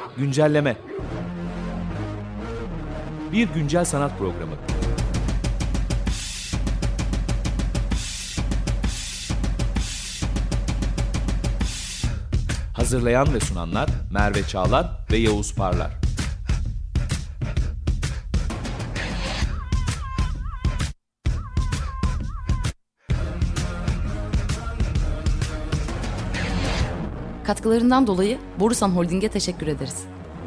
Güncelleme. Bir güncel sanat programı. Hazırlayan ve sunanlar Merve Çağlar ve Yavuz Parlar. Katkılarından dolayı Borusan Holding'e teşekkür ederiz.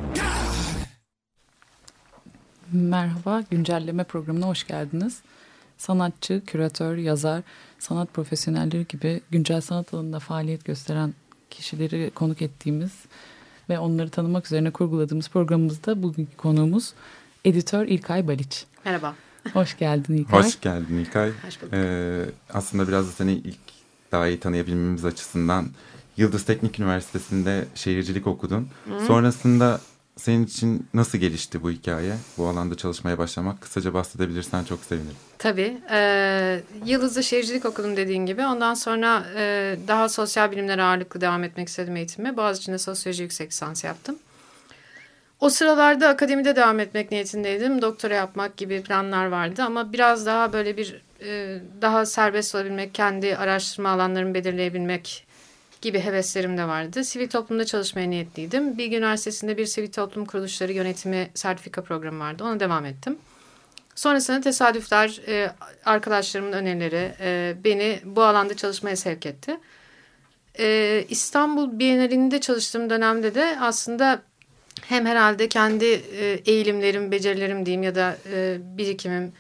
Merhaba, güncelleme programına hoş geldiniz. Sanatçı, küratör, yazar, sanat profesyonelleri gibi güncel sanat alanında faaliyet gösteren kişileri konuk ettiğimiz ve onları tanımak üzerine kurguladığımız programımızda bugünkü konuğumuz editör İlkay Baliç. Merhaba. Hoş geldin İlkay. Hoş geldin İlkay. Hoş bulduk. Aslında biraz da seni daha iyi tanıyabilmemiz açısından Yıldız Teknik Üniversitesi'nde şehircilik okudun. Sonrasında senin için nasıl gelişti bu hikaye? Bu alanda çalışmaya başlamak. Kısaca bahsedebilirsen çok sevinirim. Tabii. Yıldız'da şehircilik okudum dediğin gibi. Ondan sonra daha sosyal bilimlere ağırlıklı devam etmek istedim eğitimime. Boğaziçi'nde sosyoloji yüksek lisans yaptım. O sıralarda akademide devam etmek niyetindeydim. Doktora yapmak gibi planlar vardı ama biraz daha böyle daha serbest olabilmek, kendi araştırma alanlarımı belirleyebilmek gibi heveslerim de vardı. Sivil toplumda çalışmaya niyetliydim. Bilgi Üniversitesi'nde bir sivil toplum kuruluşları yönetimi sertifika programı vardı. Ona devam ettim. Sonrasında tesadüfler, arkadaşlarımın önerileri beni bu alanda çalışmaya sevk etti. İstanbul Bienalinde çalıştığım dönemde de aslında hem herhalde kendi eğilimlerim, becerilerim diyeyim ya da birikimim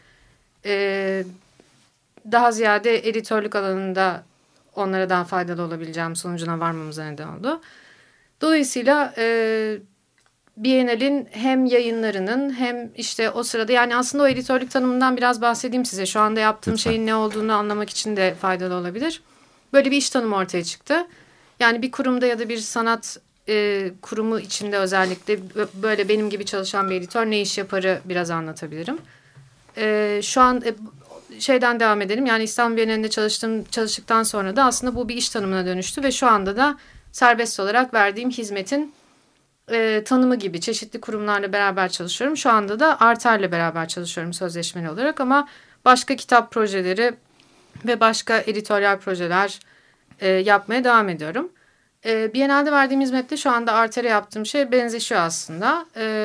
daha ziyade editörlük alanında onlara daha faydalı olabileceğim sonucuna varmamıza neden oldu. Dolayısıyla Bienal'in hem yayınlarının hem işte o sırada yani aslında o editörlük tanımından biraz bahsedeyim size. Şu anda yaptığım şeyin ne olduğunu anlamak için de faydalı olabilir. Böyle bir iş tanımı ortaya çıktı. Yani bir kurumda ya da bir sanat kurumu içinde özellikle böyle benim gibi çalışan bir editör ne iş yaparı biraz anlatabilirim. Şu an şeyden devam edelim. Yani İstanbul Bienalinde çalıştıktan sonra da aslında bu bir iş tanımına dönüştü ve şu anda da serbest olarak verdiğim hizmetin tanımı gibi çeşitli kurumlarla beraber çalışıyorum. Şu anda da Arter'le beraber çalışıyorum sözleşmeli olarak ama başka kitap projeleri ve başka editoryal projeler yapmaya devam ediyorum. Bienalde verdiğim hizmette şu anda Arter'e yaptığım şey benzeşiyor aslında.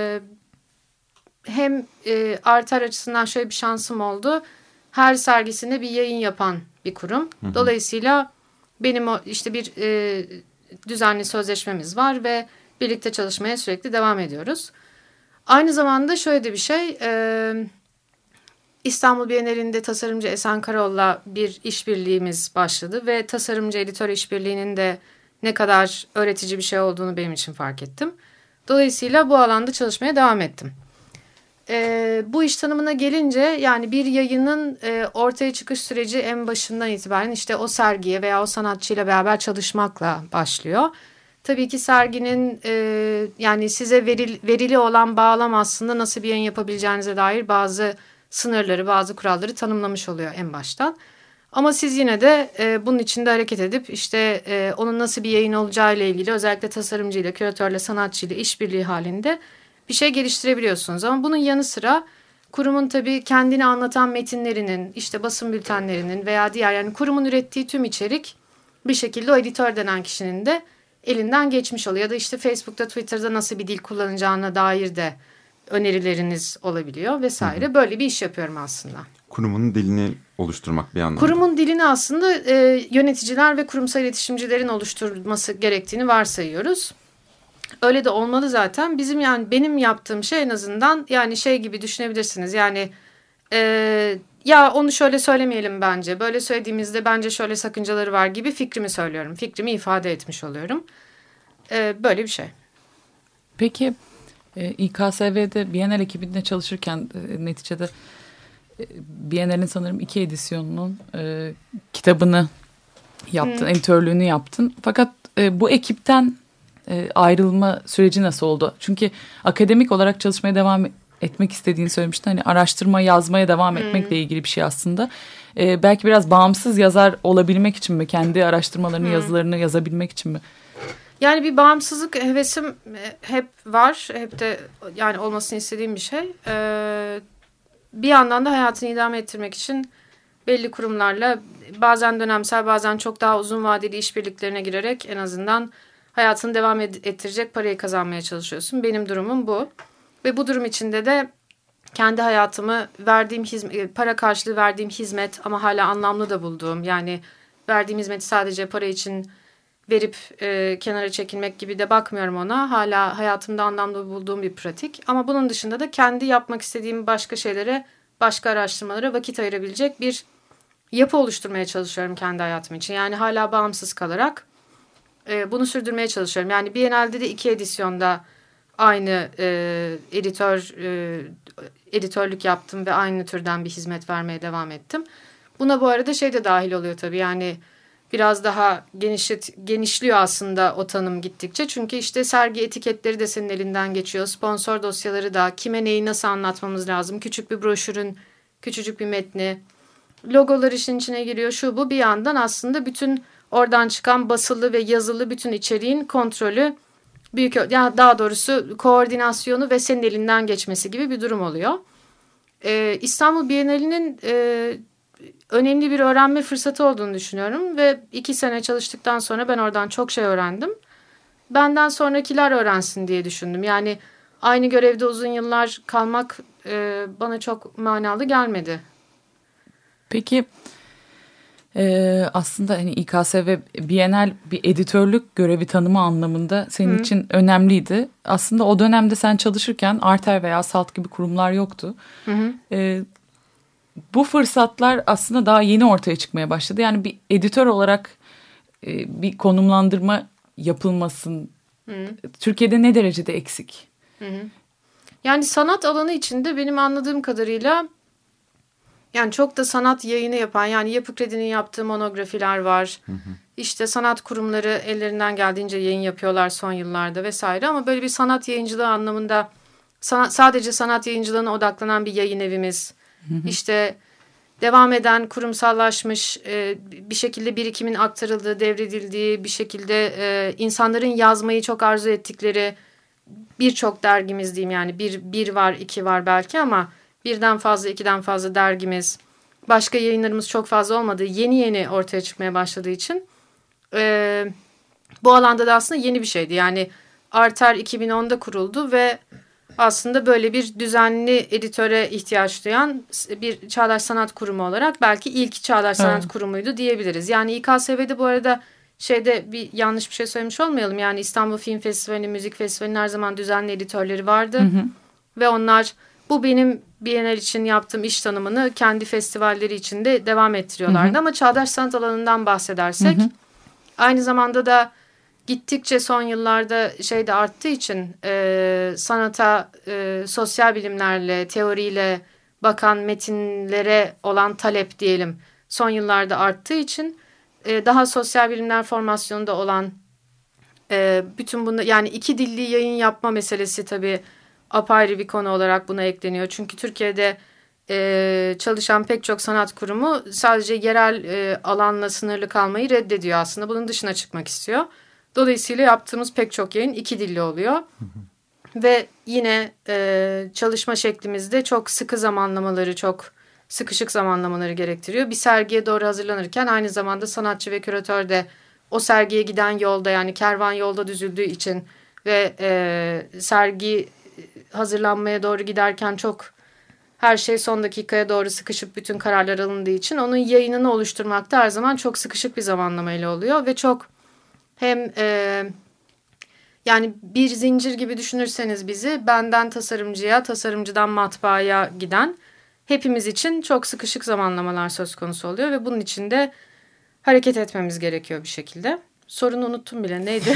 Hem Arter açısından şöyle bir şansım oldu. Her sergisinde bir yayın yapan bir kurum. Dolayısıyla benim işte bir düzenli sözleşmemiz var ve birlikte çalışmaya sürekli devam ediyoruz. Aynı zamanda şöyle de bir şey. İstanbul Bienalinde tasarımcı Esen Karol'la bir işbirliğimiz başladı ve tasarımcı editör işbirliğinin de ne kadar öğretici bir şey olduğunu benim için fark ettim. Dolayısıyla bu alanda çalışmaya devam ettim. Bu iş tanımına gelince yani bir yayının ortaya çıkış süreci en başından itibaren işte o sergiye veya o sanatçıyla beraber çalışmakla başlıyor. Tabii ki serginin yani size verili olan bağlam aslında nasıl bir yayın yapabileceğinize dair bazı sınırları, bazı kuralları tanımlamış oluyor en baştan. Ama siz yine de bunun içinde hareket edip işte onun nasıl bir yayın olacağı ile ilgili özellikle tasarımcıyla, küratörle, sanatçıyla işbirliği halinde bir şey geliştirebiliyorsunuz. Ama bunun yanı sıra kurumun tabii kendini anlatan metinlerinin, işte basın bültenlerinin veya diğer yani kurumun ürettiği tüm içerik bir şekilde o editör denen kişinin de elinden geçmiş oluyor. Ya da işte Facebook'ta, Twitter'da nasıl bir dil kullanacağına dair de önerileriniz olabiliyor vesaire. Böyle bir iş yapıyorum aslında. Kurumun dilini oluşturmak bir anlamda. Kurumun dilini aslında yöneticiler ve kurumsal iletişimcilerin oluşturması gerektiğini varsayıyoruz. Öyle de olmalı zaten. Benim yaptığım şey en azından yani şey gibi düşünebilirsiniz. Yani ya onu şöyle söylemeyelim bence. Böyle söylediğimizde bence şöyle sakıncaları var gibi fikrimi söylüyorum. Fikrimi ifade etmiş oluyorum. Böyle bir şey. Peki İKSV'de Bienal ekibinde çalışırken neticede Bienal'in sanırım 2 edisyonunun kitabını yaptın, editörlüğünü yaptın. Fakat bu ekipten ayrılma süreci nasıl oldu? Çünkü akademik olarak çalışmaya devam etmek istediğini söylemiştin. Hani araştırma, yazmaya devam etmekle ilgili bir şey aslında. Belki biraz bağımsız yazar olabilmek için mi? Kendi araştırmalarını, yazılarını yazabilmek için mi? Yani bir bağımsızlık hevesim hep var. Hep de yani olmasını istediğim bir şey. Bir yandan da hayatını idame ettirmek için belli kurumlarla bazen dönemsel bazen çok daha uzun vadeli işbirliklerine girerek en azından hayatını devam ettirecek parayı kazanmaya çalışıyorsun. Benim durumum bu. Ve bu durum içinde de kendi hayatımı verdiğim para karşılığı verdiğim hizmet ama hala anlamlı da bulduğum, yani verdiğim hizmeti sadece para için verip kenara çekilmek gibi de bakmıyorum ona. Hala hayatımda anlamlı bulduğum bir pratik. Ama bunun dışında da kendi yapmak istediğim başka şeylere, başka araştırmalara vakit ayırabilecek bir yapı oluşturmaya çalışıyorum kendi hayatım için. Yani hala bağımsız kalarak bunu sürdürmeye çalışıyorum. Yani Biennale'de de 2 edisyonda aynı editörlük yaptım ve aynı türden bir hizmet vermeye devam ettim. Buna bu arada şey de dahil oluyor tabii, yani biraz daha genişliyor aslında o tanım gittikçe. Çünkü işte sergi etiketleri de senin elinden geçiyor. Sponsor dosyaları da, kime neyi nasıl anlatmamız lazım. Küçük bir broşürün küçücük bir metni. Logolar işin içine giriyor, şu bu. Bir yandan aslında bütün oradan çıkan basılı ve yazılı bütün içeriğin kontrolü, yani daha doğrusu koordinasyonu ve senin elinden geçmesi gibi bir durum oluyor. İstanbul Bienali'nin önemli bir öğrenme fırsatı olduğunu düşünüyorum ve 2 sene çalıştıktan sonra ben oradan çok şey öğrendim. Benden sonrakiler öğrensin diye düşündüm. Yani aynı görevde uzun yıllar kalmak bana çok manalı gelmedi. Peki aslında hani İKSV Bienal bir editörlük görevi tanımı anlamında senin için önemliydi. Aslında o dönemde sen çalışırken Arter veya SALT gibi kurumlar yoktu. Bu fırsatlar aslında daha yeni ortaya çıkmaya başladı. Yani bir editör olarak bir konumlandırma yapılmasın. Türkiye'de ne derecede eksik? Yani sanat alanı içinde benim anladığım kadarıyla yani çok da sanat yayını yapan, yani Yapı Kredi'nin yaptığı monografiler var. İşte sanat kurumları ellerinden geldiğince yayın yapıyorlar son yıllarda vesaire. Ama böyle bir sanat yayıncılığı anlamında sadece sanat yayıncılığına odaklanan bir yayın evimiz. İşte devam eden kurumsallaşmış bir şekilde birikimin aktarıldığı, devredildiği bir şekilde insanların yazmayı çok arzu ettikleri birçok dergimiz diyeyim. Yani bir var, 2 var belki ama birden fazla, 2'den fazla dergimiz, başka yayınlarımız çok fazla olmadığı, yeni ortaya çıkmaya başladığı için bu alanda da aslında yeni bir şeydi. Yani Arter 2010'da kuruldu ve aslında böyle bir düzenli editöre ihtiyaç duyan bir çağdaş sanat kurumu olarak belki ilk çağdaş sanat kurumuydu diyebiliriz. Yani İKSV'de bu arada bir yanlış bir şey söylemiş olmayalım. Yani İstanbul Film Festivali, Müzik Festivali'nin her zaman düzenli editörleri vardı. Ve onlar bu benim Bienal için yaptığım iş tanımını kendi festivalleri içinde devam ettiriyorlardı. Ama çağdaş sanat alanından bahsedersek aynı zamanda da gittikçe son yıllarda de arttığı için sanata sosyal bilimlerle, teoriyle bakan metinlere olan talep diyelim son yıllarda arttığı için daha sosyal bilimler formasyonunda olan bütün bunu, yani 2 dilli yayın yapma meselesi tabii apayrı bir konu olarak buna ekleniyor. Çünkü Türkiye'de çalışan pek çok sanat kurumu sadece yerel alanla sınırlı kalmayı reddediyor aslında. Bunun dışına çıkmak istiyor. Dolayısıyla yaptığımız pek çok yayın 2 dilli oluyor. Ve yine çalışma şeklimizde çok sıkı zamanlamaları, çok sıkışık zamanlamaları gerektiriyor. Bir sergiye doğru hazırlanırken aynı zamanda sanatçı ve küratör de o sergiye giden yolda, yani kervan yolda düzüldüğü için ve sergi hazırlanmaya doğru giderken çok her şey son dakikaya doğru sıkışıp bütün kararlar alındığı için onun yayınını oluşturmakta her zaman çok sıkışık bir zamanlamayla oluyor ve çok hem yani bir zincir gibi düşünürseniz bizi, benden tasarımcıya, tasarımcıdan matbaaya giden hepimiz için çok sıkışık zamanlamalar söz konusu oluyor ve bunun için de hareket etmemiz gerekiyor bir şekilde. Sorunu unuttum bile, neydi?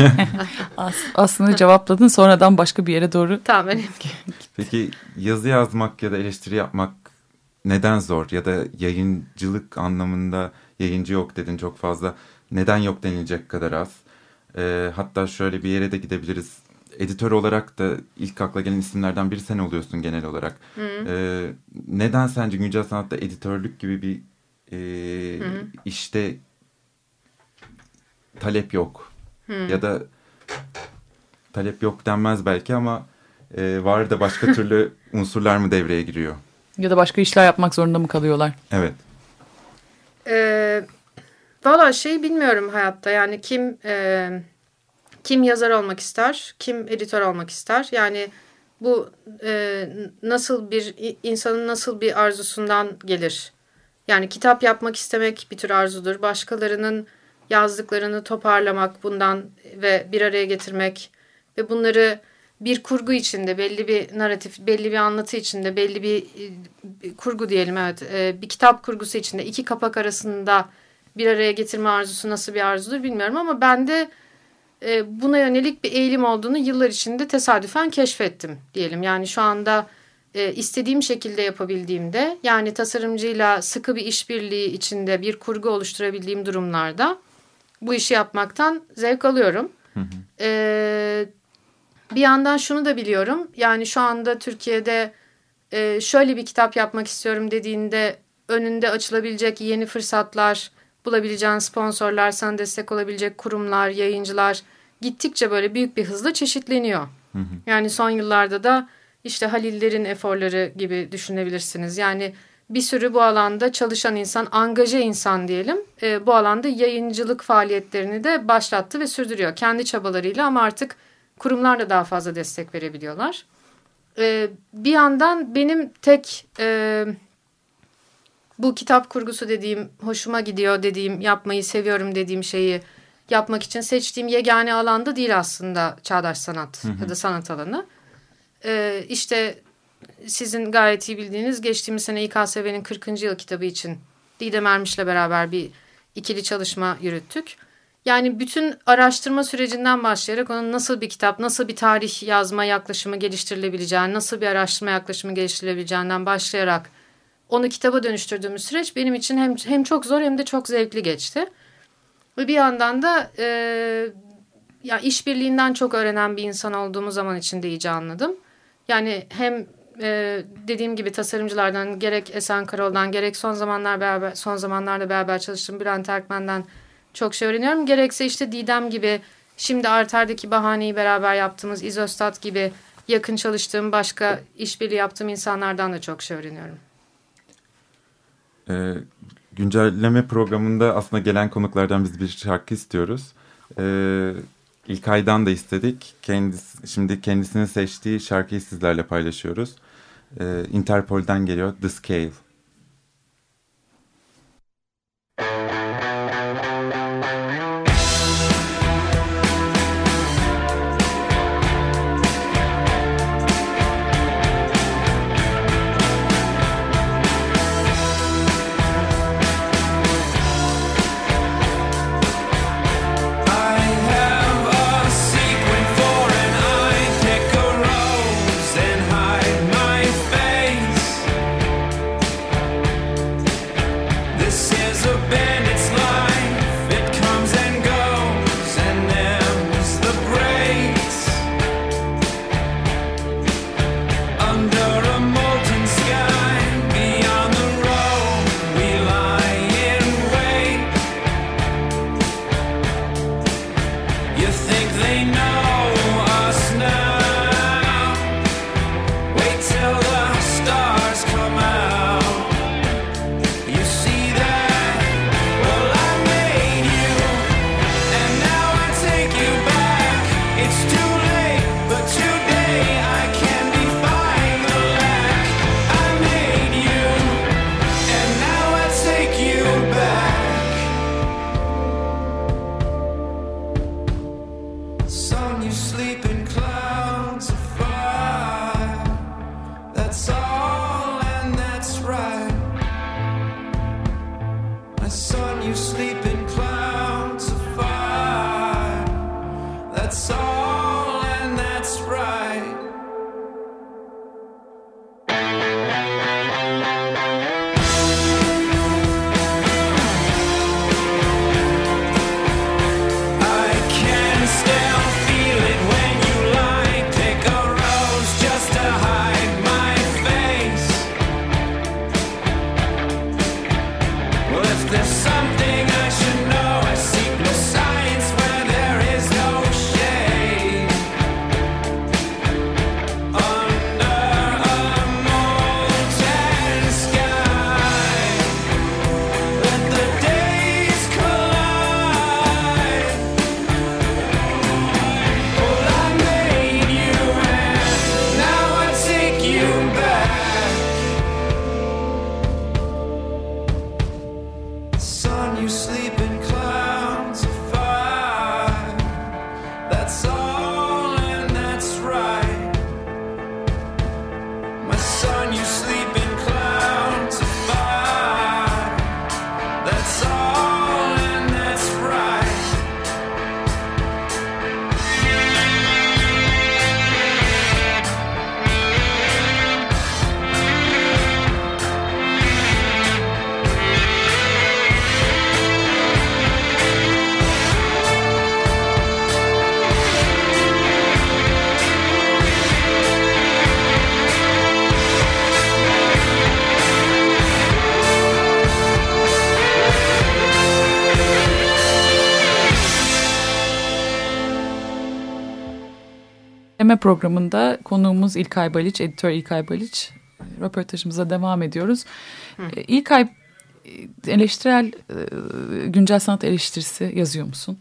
Aslında cevapladın, sonradan başka bir yere doğru. Tamam. Peki yazı yazmak ya da eleştiri yapmak neden zor? Ya da yayıncılık anlamında yayıncı yok dedin çok fazla. Neden yok denilecek kadar az? Hatta şöyle bir yere de gidebiliriz. Editör olarak da ilk akla gelen isimlerden biri sen oluyorsun genel olarak. Neden sence güncel sanatta editörlük gibi bir işte talep yok? Ya da talep yok denmez belki ama var da başka türlü unsurlar mı devreye giriyor? Ya da başka işler yapmak zorunda mı kalıyorlar? Evet. Valla bilmiyorum hayatta, yani kim yazar olmak ister, kim editör olmak ister. Yani bu nasıl bir insanın nasıl bir arzusundan gelir. Yani kitap yapmak istemek bir tür arzudur. Başkalarının yazdıklarını toparlamak bundan ve bir araya getirmek ve bunları bir kurgu içinde, belli bir narratif, belli bir anlatı içinde, belli bir kurgu diyelim, evet, bir kitap kurgusu içinde iki kapak arasında bir araya getirme arzusu nasıl bir arzudur bilmiyorum ama bende buna yönelik bir eğilim olduğunu yıllar içinde tesadüfen keşfettim diyelim. Yani şu anda istediğim şekilde yapabildiğimde, yani tasarımcıyla sıkı bir işbirliği içinde bir kurgu oluşturabildiğim durumlarda bu işi yapmaktan zevk alıyorum. Hı hı. Bir yandan şunu da biliyorum, yani şu anda Türkiye'de şöyle bir kitap yapmak istiyorum dediğinde önünde açılabilecek yeni fırsatlar, bulabileceğin sponsorlar, sana destek olabilecek kurumlar, yayıncılar gittikçe böyle büyük bir hızla çeşitleniyor. Hı hı. Yani son yıllarda da işte Haliller'in eforları gibi düşünebilirsiniz. Yani bir sürü bu alanda çalışan insan, angaje insan diyelim, bu alanda yayıncılık faaliyetlerini de başlattı ve sürdürüyor. Kendi çabalarıyla ama artık kurumlar da daha fazla destek verebiliyorlar. Bir yandan benim tek bu kitap kurgusu dediğim, hoşuma gidiyor dediğim, yapmayı seviyorum dediğim şeyi yapmak için seçtiğim yegane alanda değil aslında çağdaş sanat, hı hı, ya da sanat alanı. İşte sizin gayet iyi bildiğiniz geçtiğimiz sene İKSV'nin 40. yıl kitabı için Didem Ermiş'le beraber bir ikili çalışma yürüttük. Yani bütün araştırma sürecinden başlayarak onun nasıl bir kitap, nasıl bir tarih yazma yaklaşımı geliştirilebileceğini, nasıl bir araştırma yaklaşımı geliştirilebileceğinden başlayarak onu kitaba dönüştürdüğümüz süreç benim için hem çok zor hem de çok zevkli geçti. Ve bir yandan da ya işbirliğinden çok öğrenen bir insan olduğumu zaman içinde iyice anladım. Yani hem dediğim gibi tasarımcılardan, gerek Esen Karol'dan, gerek son zamanlarda beraber çalıştığım Bülent Erkmen'den çok şey öğreniyorum. Gerekse işte Didem gibi, şimdi Arter'deki Bahane'yi beraber yaptığımız İzostat gibi yakın çalıştığım, başka işbirliği yaptığım insanlardan da çok şey öğreniyorum. Güncelleme programında aslında gelen konuklardan biz bir şarkı istiyoruz. İlkay'dan da istedik. Şimdi kendisinin seçtiği şarkıyı sizlerle paylaşıyoruz. Interpol'den geliyor, The Scale. Still feel it when you lie. Dinleme programında konuğumuz İlkay Baliç, editör İlkay Baliç. Röportajımıza devam ediyoruz. İlkay, eleştirel, güncel sanat eleştirisi yazıyor musun?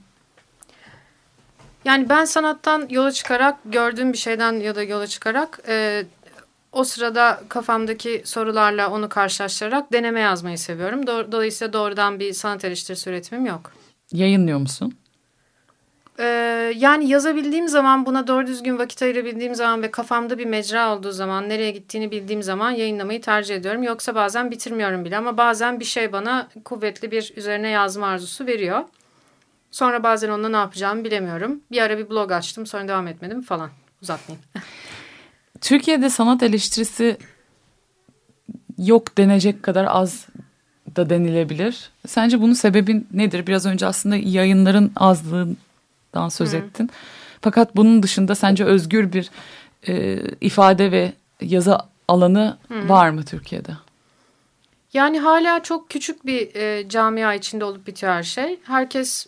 Yani ben sanattan yola çıkarak, gördüğüm bir şeyden ya da yola çıkarak o sırada kafamdaki sorularla onu karşılaştırarak deneme yazmayı seviyorum. Dolayısıyla doğrudan bir sanat eleştirisi üretimim yok. Yayınlıyor musun? Yani yazabildiğim zaman, buna doğru düzgün vakit ayırabildiğim zaman ve kafamda bir mecra olduğu zaman, nereye gittiğini bildiğim zaman yayınlamayı tercih ediyorum. Yoksa bazen bitirmiyorum bile, ama bazen bir şey bana kuvvetli bir üzerine yazma arzusu veriyor. Sonra bazen onunla ne yapacağımı bilemiyorum. Bir ara bir blog açtım, sonra devam etmedim falan. Uzatmayayım. Türkiye'de sanat eleştirisi yok denecek kadar az da denilebilir. Sence bunun sebebi nedir? Biraz önce aslında yayınların azlığından söz ettin. Fakat bunun dışında sence özgür bir ifade ve yazı alanı var mı Türkiye'de? Yani hala çok küçük bir camia içinde olup bitiyor her şey. Herkes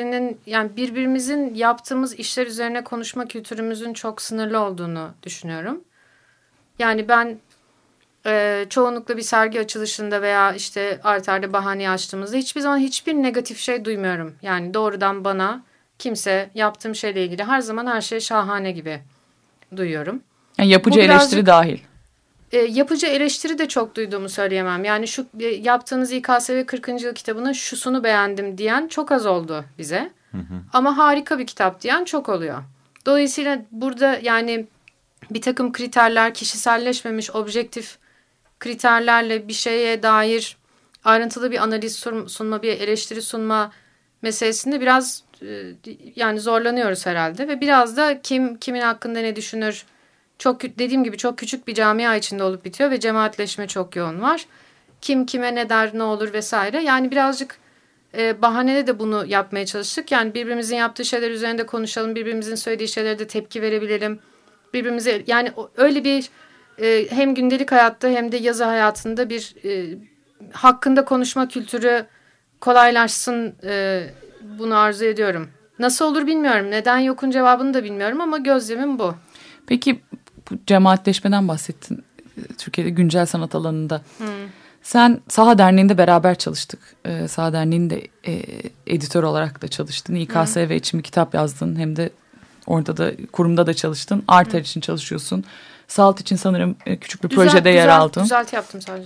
birbirimizin yaptığımız işler üzerine konuşma kültürümüzün çok sınırlı olduğunu düşünüyorum. Yani ben çoğunlukla bir sergi açılışında veya işte Arter'de bahaneyi açtığımızda hiçbir zaman hiçbir negatif şey duymuyorum. Yani doğrudan bana kimse yaptığım şeyle ilgili her zaman her şey şahane gibi duyuyorum. Yani yapıcı eleştiri dahil. Yapıcı eleştiri de çok duyduğumu söyleyemem. Yani şu yaptığınız İKSV 40. yıl kitabının şusunu beğendim diyen çok az oldu bize. Ama harika bir kitap diyen çok oluyor. Dolayısıyla burada yani bir takım kriterler, kişiselleşmemiş objektif kriterlerle bir şeye dair ayrıntılı bir analiz sunma, bir eleştiri sunma meselesinde biraz yani zorlanıyoruz herhalde. Ve biraz da kimin hakkında ne düşünür, çok dediğim gibi çok küçük bir camia içinde olup bitiyor ve cemaatleşme çok yoğun var. Kim kime ne der, ne olur vesaire. Yani birazcık bahanede de bunu yapmaya çalıştık. Yani birbirimizin yaptığı şeyler üzerinde konuşalım, birbirimizin söylediği şeylere de tepki verebilelim. Birbirimize yani öyle bir hem gündelik hayatta hem de yazı hayatında bir hakkında konuşma kültürü kolaylaşsın, bunu arzu ediyorum. Nasıl olur bilmiyorum. Neden yokun cevabını da bilmiyorum ama gözlemim bu. Peki bu cemaatleşmeden bahsettin Türkiye'de güncel sanat alanında. Sen Saha Derneği'nde beraber çalıştık. Saha Derneği'nde editör olarak da çalıştın. İKSV için bir kitap yazdın. Hem de orada da kurumda da çalıştın. Arter için çalışıyorsun. Salt için sanırım küçük bir projede yer aldın. Düzelti yaptım sadece.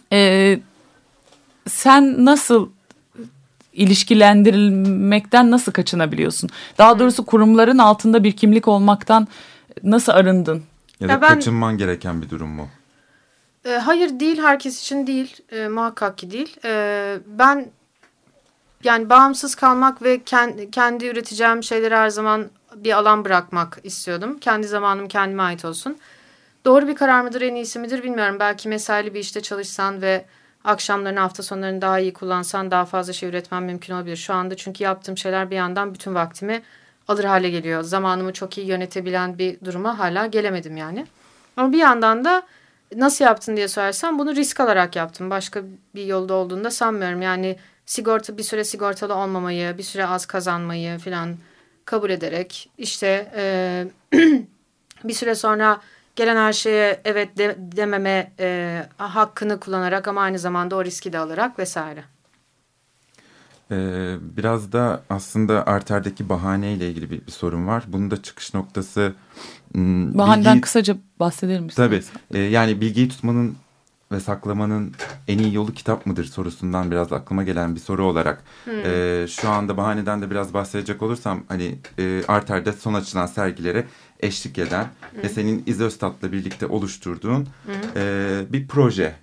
Sen nasıl ilişkilendirilmekten nasıl kaçınabiliyorsun? Daha doğrusu kurumların altında bir kimlik olmaktan nasıl arındın? Ya da kaçınman gereken bir durum mu? Hayır değil, herkes için değil. Muhakkak ki değil. Ben yani bağımsız kalmak ve kendi üreteceğim şeyleri her zaman bir alan bırakmak istiyordum. Kendi zamanım kendime ait olsun. Doğru bir karar mıdır, en iyisi midir bilmiyorum. Belki mesaili bir işte çalışsan ve akşamlarını, hafta sonlarını daha iyi kullansan daha fazla şey üretmem mümkün olabilir. Şu anda çünkü yaptığım şeyler bir yandan bütün vaktimi alır hale geliyor. Zamanımı çok iyi yönetebilen bir duruma hala gelemedim yani. Ama bir yandan da nasıl yaptın diye sorarsan bunu risk alarak yaptım. Başka bir yolda olduğunu da sanmıyorum. Yani bir süre sigortalı olmamayı, bir süre az kazanmayı falan kabul ederek işte bir süre sonra gelen her şeye evet dememe hakkını kullanarak ama aynı zamanda o riski de alarak vesaire. Biraz da aslında Arter'deki bahaneyle ilgili bir sorun var. Bunun da çıkış noktası... Bahaneden kısaca bahseder misin? Tabii. Yani bilgiyi tutmanın ve saklamanın en iyi yolu kitap mıdır sorusundan biraz aklıma gelen bir soru olarak. Şu anda bahaneden de biraz bahsedecek olursam hani Arter'de son açılan sergilere eşlik eden ve senin İzöstat'la birlikte oluşturduğun bir proje.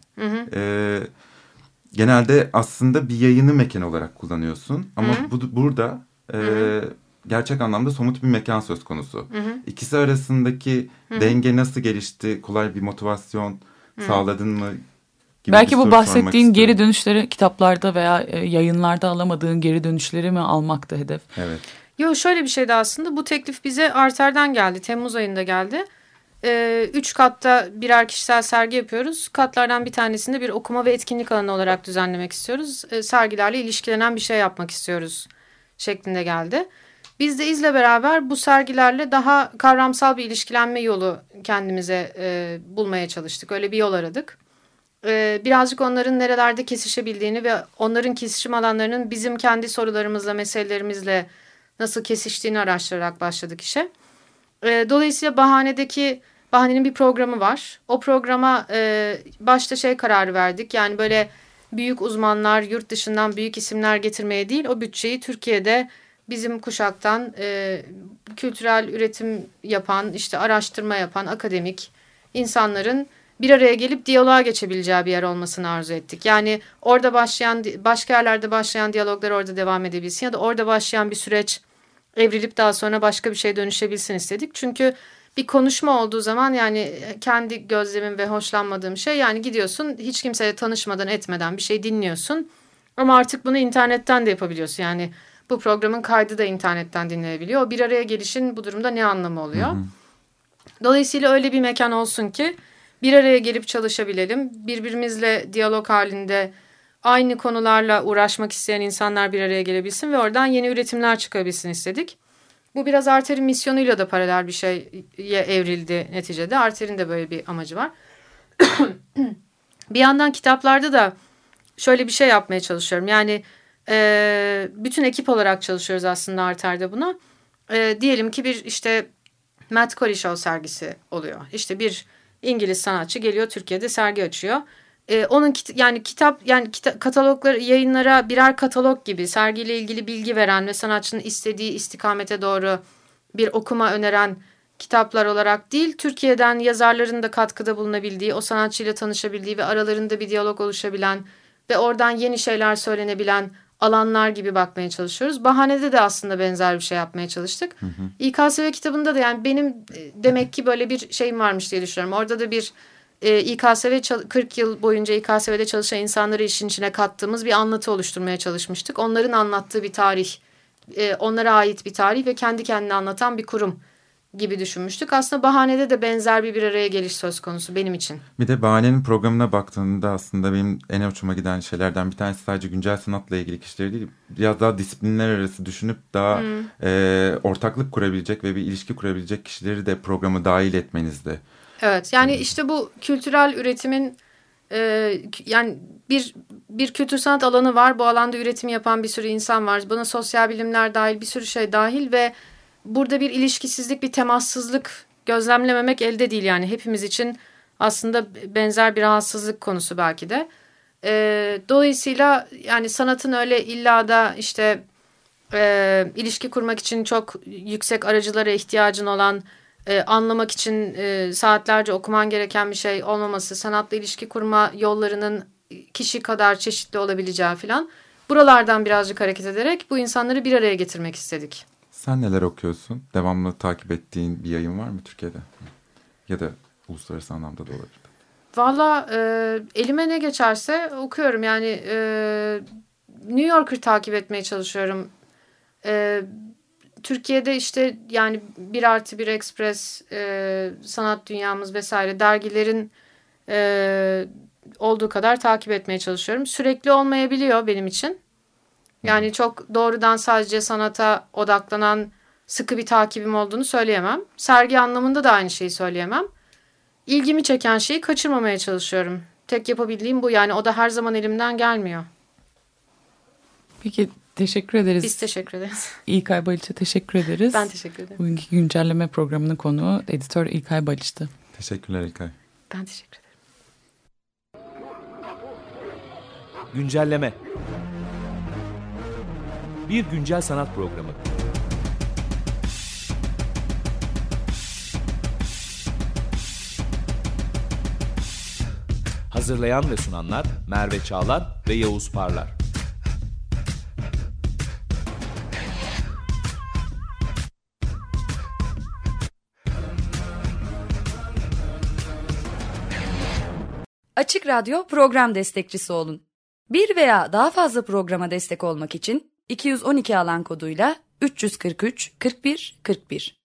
Genelde aslında bir yayını mekan olarak kullanıyorsun ama burada gerçek anlamda somut bir mekan söz konusu. İkisi arasındaki denge nasıl gelişti? Kolay bir motivasyon sağladın mı? Belki bu bahsettiğin geri dönüşleri kitaplarda veya yayınlarda alamadığın geri dönüşleri mi almakta hedef? Evet. Yok, şöyle bir şeydi aslında. Bu teklif bize Arter'den geldi. Temmuz ayında geldi. 3 katta birer kişisel sergi yapıyoruz. Katlardan bir tanesinde bir okuma ve etkinlik alanı olarak düzenlemek istiyoruz. Sergilerle ilişkilenen bir şey yapmak istiyoruz şeklinde geldi. Biz de İz'le beraber bu sergilerle daha kavramsal bir ilişkilenme yolu kendimize bulmaya çalıştık. Öyle bir yol aradık. Birazcık onların nerelerde kesişebildiğini ve onların kesişim alanlarının bizim kendi sorularımızla, meselelerimizle nasıl kesiştiğini araştırarak başladık işe. Dolayısıyla Bahane'nin bir programı var. O programa başta kararı verdik. Yani böyle büyük uzmanlar, yurt dışından büyük isimler getirmeye değil, o bütçeyi Türkiye'de bizim kuşaktan kültürel üretim yapan, işte araştırma yapan akademik insanların bir araya gelip diyaloğa geçebileceği bir yer olmasını arzu ettik. Yani orada başka yerlerde başlayan diyaloglar orada devam edebilsin ya da orada başlayan bir süreç evrilip daha sonra başka bir şeye dönüşebilsin istedik. Çünkü bir konuşma olduğu zaman yani kendi gözlemim ve hoşlanmadığım şey, yani gidiyorsun hiç kimseyle tanışmadan etmeden bir şey dinliyorsun. Ama artık bunu internetten de yapabiliyorsun. Yani bu programın kaydı da internetten dinlenebiliyor. O bir araya gelişin bu durumda ne anlamı oluyor? Hı hı. Dolayısıyla öyle bir mekan olsun ki bir araya gelip çalışabilelim. Birbirimizle diyalog halinde aynı konularla uğraşmak isteyen insanlar bir araya gelebilsin ve oradan yeni üretimler çıkabilsin istedik. Bu biraz Arter'in misyonuyla da paralel bir şeye evrildi neticede. Arter'in de böyle bir amacı var. Bir yandan kitaplarda da şöyle bir şey yapmaya çalışıyorum. Yani bütün ekip olarak çalışıyoruz aslında Arter'de buna. Diyelim ki bir işte Matt Colishaw sergisi oluyor. İşte bir İngiliz sanatçı geliyor Türkiye'de sergi açıyor. Onun katalogları, yayınlara birer katalog gibi sergiyle ilgili bilgi veren ve sanatçının istediği istikamete doğru bir okuma öneren kitaplar olarak değil, Türkiye'den yazarların da katkıda bulunabildiği, o sanatçıyla tanışabildiği ve aralarında bir diyalog oluşabilen ve oradan yeni şeyler söylenebilen alanlar gibi bakmaya çalışıyoruz. Bahane'de de aslında benzer bir şey yapmaya çalıştık. Hı hı. İKSV kitabında da yani benim demek ki böyle bir şeyim varmış diye düşünüyorum. Orada da bir İKSV 40 yıl boyunca İKSV'de çalışan insanları işin içine kattığımız bir anlatı oluşturmaya çalışmıştık. Onların anlattığı bir tarih, onlara ait bir tarih ve kendi kendine anlatan bir kurum gibi düşünmüştük. Aslında Bahane'de de benzer bir araya geliş söz konusu benim için. Bir de Bahane'nin programına baktığında aslında benim en hoşuma giden şeylerden bir tanesi sadece güncel sanatla ilgili kişileri değil, biraz daha disiplinler arası düşünüp daha ortaklık kurabilecek ve bir ilişki kurabilecek kişileri de programa dahil etmenizdi. Evet, yani işte bu kültürel üretimin yani bir kültür sanat alanı var. Bu alanda üretim yapan bir sürü insan var. Buna sosyal bilimler dahil, bir sürü şey dahil ve burada bir ilişkisizlik, bir temassızlık gözlemlememek elde değil. Yani hepimiz için aslında benzer bir rahatsızlık konusu belki de. Dolayısıyla yani sanatın öyle illa da işte ilişki kurmak için çok yüksek aracılara ihtiyacın olan, anlamak için saatlerce okuman gereken bir şey olmaması, sanatla ilişki kurma yollarının kişi kadar çeşitli olabileceği falan. Buralardan birazcık hareket ederek bu insanları bir araya getirmek istedik. Sen neler okuyorsun? Devamlı takip ettiğin bir yayın var mı Türkiye'de? Ya da uluslararası anlamda da olabilir. Valla elime ne geçerse okuyorum. Yani New Yorker takip etmeye çalışıyorum. Türkiye'de işte yani 1+1 Express, Sanat Dünyamız vesaire dergilerin olduğu kadar takip etmeye çalışıyorum. Sürekli olmayabiliyor benim için. Yani çok doğrudan sadece sanata odaklanan sıkı bir takibim olduğunu söyleyemem. Sergi anlamında da aynı şeyi söyleyemem. İlgimi çeken şeyi kaçırmamaya çalışıyorum. Tek yapabildiğim bu, yani o da her zaman elimden gelmiyor. Peki, teşekkür ederiz. Biz teşekkür ederiz. İlkay Baliç'e teşekkür ederiz. Ben teşekkür ederim. Bugünkü güncelleme programının konuğu editör İlkay Baliç'ti. Teşekkürler İlkay. Ben teşekkür ederim. Güncelleme. Bir güncel sanat programı. Hazırlayan ve sunanlar Merve Çağlar ve Yavuz Parlar. Açık Radyo program destekçisi olun. Bir veya daha fazla programa destek olmak için 212 alan koduyla 343 41 41